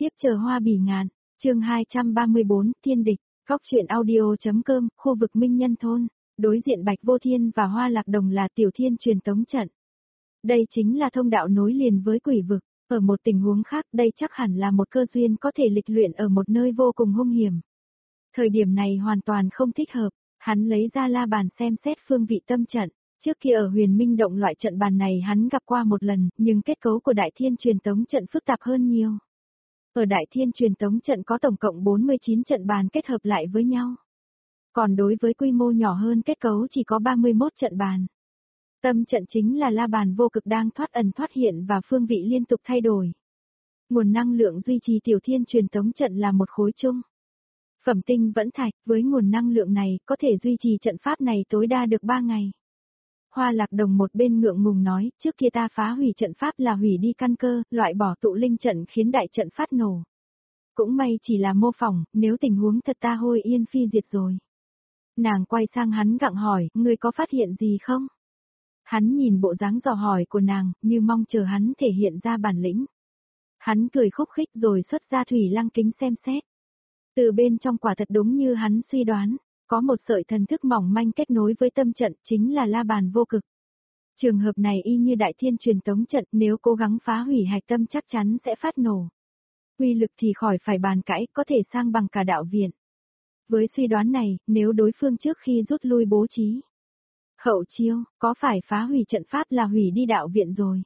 tiếp chờ hoa bỉ ngạn, chương 234, thiên địch, góc truyện audio.com, khu vực Minh Nhân Thôn, đối diện Bạch Vô Thiên và Hoa Lạc Đồng là Tiểu Thiên truyền tống trận. Đây chính là thông đạo nối liền với quỷ vực, ở một tình huống khác đây chắc hẳn là một cơ duyên có thể lịch luyện ở một nơi vô cùng hung hiểm. Thời điểm này hoàn toàn không thích hợp, hắn lấy ra la bàn xem xét phương vị tâm trận. Trước kia ở Huyền Minh Động loại trận bàn này hắn gặp qua một lần, nhưng kết cấu của Đại Thiên truyền tống trận phức tạp hơn nhiều. Ở Đại Thiên truyền tống trận có tổng cộng 49 trận bàn kết hợp lại với nhau. Còn đối với quy mô nhỏ hơn kết cấu chỉ có 31 trận bàn. Tâm trận chính là la bàn vô cực đang thoát ẩn thoát hiện và phương vị liên tục thay đổi. Nguồn năng lượng duy trì Tiểu Thiên truyền tống trận là một khối chung. Phẩm tinh vẫn thạch, với nguồn năng lượng này có thể duy trì trận pháp này tối đa được 3 ngày. Hoa Lạc Đồng một bên ngượng ngùng nói, trước kia ta phá hủy trận pháp là hủy đi căn cơ, loại bỏ tụ linh trận khiến đại trận phát nổ. Cũng may chỉ là mô phỏng, nếu tình huống thật ta hôi yên phi diệt rồi. Nàng quay sang hắn gặng hỏi, ngươi có phát hiện gì không? Hắn nhìn bộ dáng dò hỏi của nàng, như mong chờ hắn thể hiện ra bản lĩnh. Hắn cười khúc khích rồi xuất ra thủy lăng kính xem xét. Từ bên trong quả thật đúng như hắn suy đoán. Có một sợi thần thức mỏng manh kết nối với tâm trận chính là la bàn vô cực. Trường hợp này y như Đại Thiên truyền tống trận nếu cố gắng phá hủy hạch tâm chắc chắn sẽ phát nổ. Uy lực thì khỏi phải bàn cãi có thể sang bằng cả đạo viện. Với suy đoán này, nếu đối phương trước khi rút lui bố trí hậu chiêu, có phải phá hủy trận pháp là hủy đi đạo viện rồi.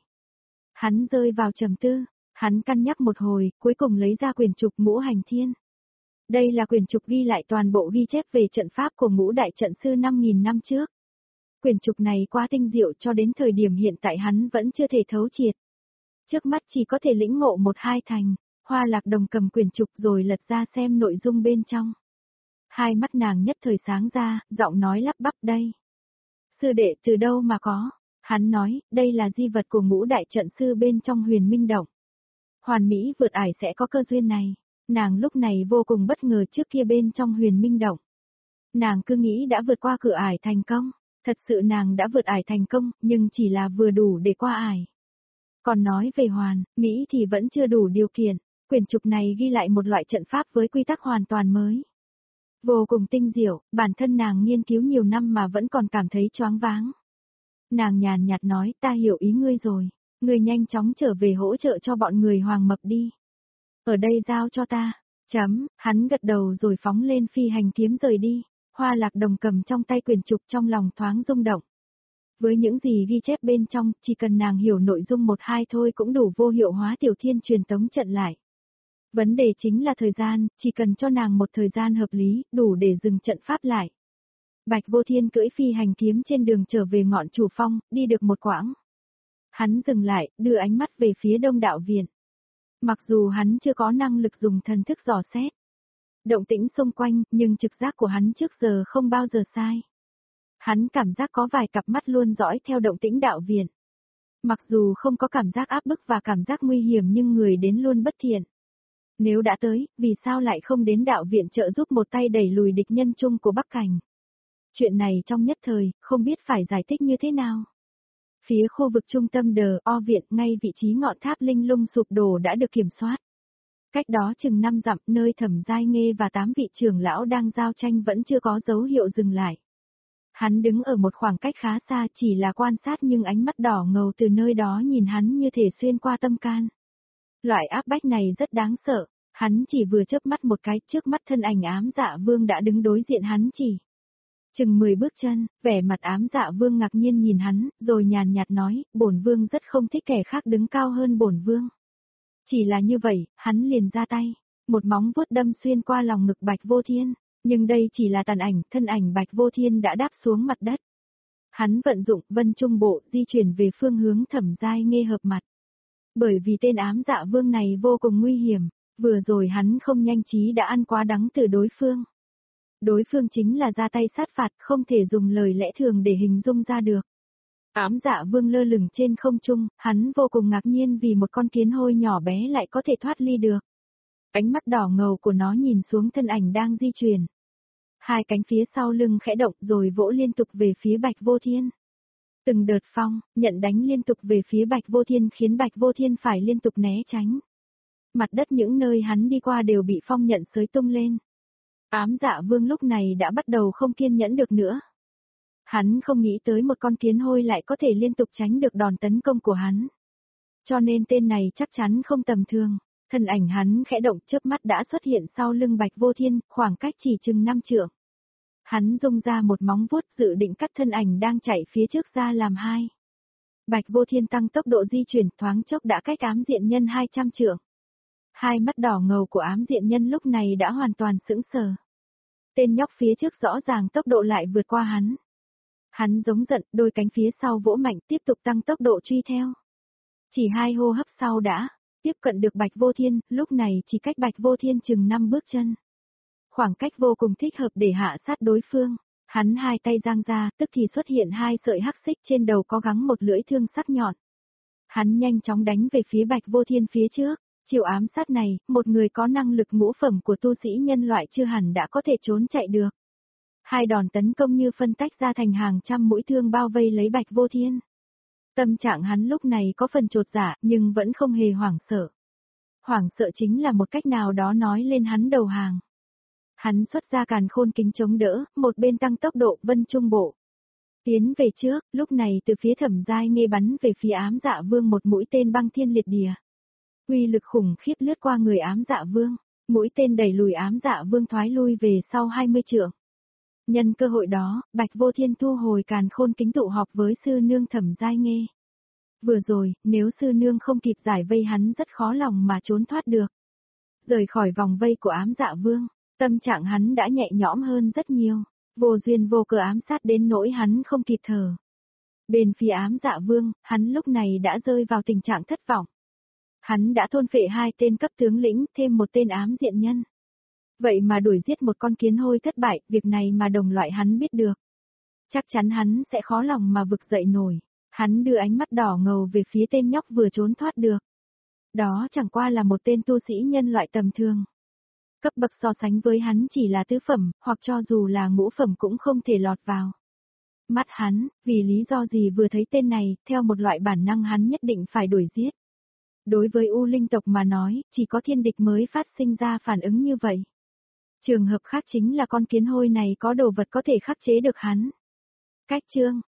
Hắn rơi vào trầm tư, hắn cân nhắc một hồi, cuối cùng lấy ra quyển trục Ngũ Hành Thiên. Đây là quyển trục ghi lại toàn bộ ghi chép về trận pháp của Ngũ Đại Trận Sư 5.000 năm trước. Quyển trục này quá tinh diệu cho đến thời điểm hiện tại hắn vẫn chưa thể thấu triệt. Trước mắt chỉ có thể lĩnh ngộ một hai thành, Hoa Lạc Đồng cầm quyển trục rồi lật ra xem nội dung bên trong. Hai mắt nàng nhất thời sáng ra, giọng nói lắp bắp đây. Sư đệ từ đâu mà có? Hắn nói, đây là di vật của Ngũ Đại Trận Sư bên trong Huyền Minh Động. Hoàn Mỹ vượt ải sẽ có cơ duyên này. Nàng lúc này vô cùng bất ngờ trước kia bên trong Huyền Minh Động. Nàng cứ nghĩ đã vượt qua cửa ải thành công, thật sự nàng đã vượt ải thành công, nhưng chỉ là vừa đủ để qua ải. Còn nói về Hoàn Mỹ thì vẫn chưa đủ điều kiện, quyển trục này ghi lại một loại trận pháp với quy tắc hoàn toàn mới. Vô cùng tinh diệu, bản thân nàng nghiên cứu nhiều năm mà vẫn còn cảm thấy choáng váng. Nàng nhàn nhạt nói, ta hiểu ý ngươi rồi, ngươi nhanh chóng trở về hỗ trợ cho bọn người Hoàng Mập đi. Ở đây giao cho ta. Hắn gật đầu rồi phóng lên phi hành kiếm rời đi. Hoa Lạc Đồng cầm trong tay quyển trục trong lòng thoáng rung động. Với những gì ghi chép bên trong, chỉ cần nàng hiểu nội dung một hai thôi cũng đủ vô hiệu hóa Tiểu Thiên truyền tống trận lại. Vấn đề chính là thời gian, chỉ cần cho nàng một thời gian hợp lý, đủ để dừng trận pháp lại. Bạch Vô Thiên cưỡi phi hành kiếm trên đường trở về ngọn Chủ Phong, đi được một quãng. Hắn dừng lại, đưa ánh mắt về phía Đông Đạo Viện. Mặc dù hắn chưa có năng lực dùng thần thức dò xét động tĩnh xung quanh, nhưng trực giác của hắn trước giờ không bao giờ sai. Hắn cảm giác có vài cặp mắt luôn dõi theo động tĩnh đạo viện. Mặc dù không có cảm giác áp bức và cảm giác nguy hiểm nhưng người đến luôn bất thiện. Nếu đã tới, vì sao lại không đến đạo viện trợ giúp một tay đẩy lùi địch nhân chung của Bắc Cảnh? Chuyện này trong nhất thời, không biết phải giải thích như thế nào. Phía khu vực trung tâm O viện ngay vị trí ngọn tháp linh lung sụp đổ đã được kiểm soát. Cách đó chừng 5 dặm nơi Thẩm Giai Nghê và 8 vị trưởng lão đang giao tranh vẫn chưa có dấu hiệu dừng lại. Hắn đứng ở một khoảng cách khá xa chỉ là quan sát nhưng ánh mắt đỏ ngầu từ nơi đó nhìn hắn như thể xuyên qua tâm can. Loại áp bách này rất đáng sợ, hắn chỉ vừa chớp mắt một cái trước mắt thân ảnh Ám Dạ Vương đã đứng đối diện hắn chỉ. Chừng 10 bước chân, vẻ mặt Ám Dạ Vương ngạc nhiên nhìn hắn, rồi nhàn nhạt nói, bổn vương rất không thích kẻ khác đứng cao hơn bổn vương. Chỉ là như vậy, hắn liền ra tay, một móng vuốt đâm xuyên qua lòng ngực Bạch Vô Thiên, nhưng đây chỉ là tàn ảnh, thân ảnh Bạch Vô Thiên đã đáp xuống mặt đất. Hắn vận dụng Vân Trung Bộ di chuyển về phương hướng Thẩm Giai Nghê hợp mặt. Bởi vì tên Ám Dạ Vương này vô cùng nguy hiểm, vừa rồi hắn không nhanh trí đã ăn quá đắng từ đối phương. Đối phương chính là ra tay sát phạt, không thể dùng lời lẽ thường để hình dung ra được. Ám Dạ Vương lơ lửng trên không trung, hắn vô cùng ngạc nhiên vì một con kiến hôi nhỏ bé lại có thể thoát ly được. Ánh mắt đỏ ngầu của nó nhìn xuống thân ảnh đang di chuyển. Hai cánh phía sau lưng khẽ động rồi vỗ liên tục về phía Bạch Vô Thiên. Từng đợt phong, nhận đánh liên tục về phía Bạch Vô Thiên khiến Bạch Vô Thiên phải liên tục né tránh. Mặt đất những nơi hắn đi qua đều bị phong nhận xới tung lên. Ám Dạ Vương lúc này đã bắt đầu không kiên nhẫn được nữa. Hắn không nghĩ tới một con kiến hôi lại có thể liên tục tránh được đòn tấn công của hắn. Cho nên tên này chắc chắn không tầm thường. Thân ảnh hắn khẽ động, chớp mắt đã xuất hiện sau lưng Bạch Vô Thiên, khoảng cách chỉ chừng 5 trượng. Hắn rung ra một móng vuốt dự định cắt thân ảnh đang chạy phía trước ra làm hai. Bạch Vô Thiên tăng tốc độ di chuyển, thoáng chốc đã cách ám diện nhân 200 trượng. Hai mắt đỏ ngầu của ám diện nhân lúc này đã hoàn toàn sững sờ. Tên nhóc phía trước rõ ràng tốc độ lại vượt qua hắn. Hắn giống giận, đôi cánh phía sau vỗ mạnh tiếp tục tăng tốc độ truy theo. Chỉ 2 hô hấp sau đã tiếp cận được Bạch Vô Thiên, lúc này chỉ cách Bạch Vô Thiên chừng 5 bước chân. Khoảng cách vô cùng thích hợp để hạ sát đối phương. Hắn hai tay giang ra, tức thì xuất hiện 2 sợi hắc xích trên đầu có gắn một lưỡi thương sắc nhọn. Hắn nhanh chóng đánh về phía Bạch Vô Thiên phía trước. Chiều ám sát này, một người có năng lực ngũ phẩm của tu sĩ nhân loại chưa hẳn đã có thể trốn chạy được. 2 đòn tấn công như phân tách ra thành hàng trăm mũi thương bao vây lấy Bạch Vô Thiên. Tâm trạng hắn lúc này có phần chột dạ, nhưng vẫn không hề hoảng sợ. Hoảng sợ chính là một cách nào đó nói lên hắn đầu hàng. Hắn xuất ra càn khôn kính chống đỡ, một bên tăng tốc độ vân trung bộ. Tiến về trước, lúc này từ phía Thẩm Giai Nghê bắn về phía ám Dạ Vương một mũi tên băng thiên liệt địa. Uy lực khủng khiếp lướt qua người ám Dạ Vương, mũi tên đẩy lùi ám Dạ Vương thoái lui về sau 20 trượng. Nhân cơ hội đó, Bạch Vô Thiên thu hồi càn khôn kính tụ họp với sư nương Thẩm Giai Nghê. Vừa rồi, nếu sư nương không kịp giải vây hắn rất khó lòng mà trốn thoát được. Rời khỏi vòng vây của ám Dạ Vương, tâm trạng hắn đã nhẹ nhõm hơn rất nhiều, vô duyên vô cớ ám sát đến nỗi hắn không kịp thở. Bên phía ám Dạ Vương, hắn lúc này đã rơi vào tình trạng thất vọng. Hắn đã thôn phệ 2 tên cấp tướng lĩnh, thêm một tên ám diện nhân. Vậy mà đuổi giết một con kiến hôi thất bại, việc này mà đồng loại hắn biết được. Chắc chắn hắn sẽ khó lòng mà vực dậy nổi. Hắn đưa ánh mắt đỏ ngầu về phía tên nhóc vừa trốn thoát được. Đó chẳng qua là một tên tu sĩ nhân loại tầm thường. Cấp bậc so sánh với hắn chỉ là tứ phẩm, hoặc cho dù là ngũ phẩm cũng không thể lọt vào. Mắt hắn, vì lý do gì vừa thấy tên này, theo một loại bản năng hắn nhất định phải đuổi giết. Đối với U Linh tộc mà nói, chỉ có thiên địch mới phát sinh ra phản ứng như vậy. Trường hợp khác chính là con kiến hôi này có đồ vật có thể khắc chế được hắn. Cách chương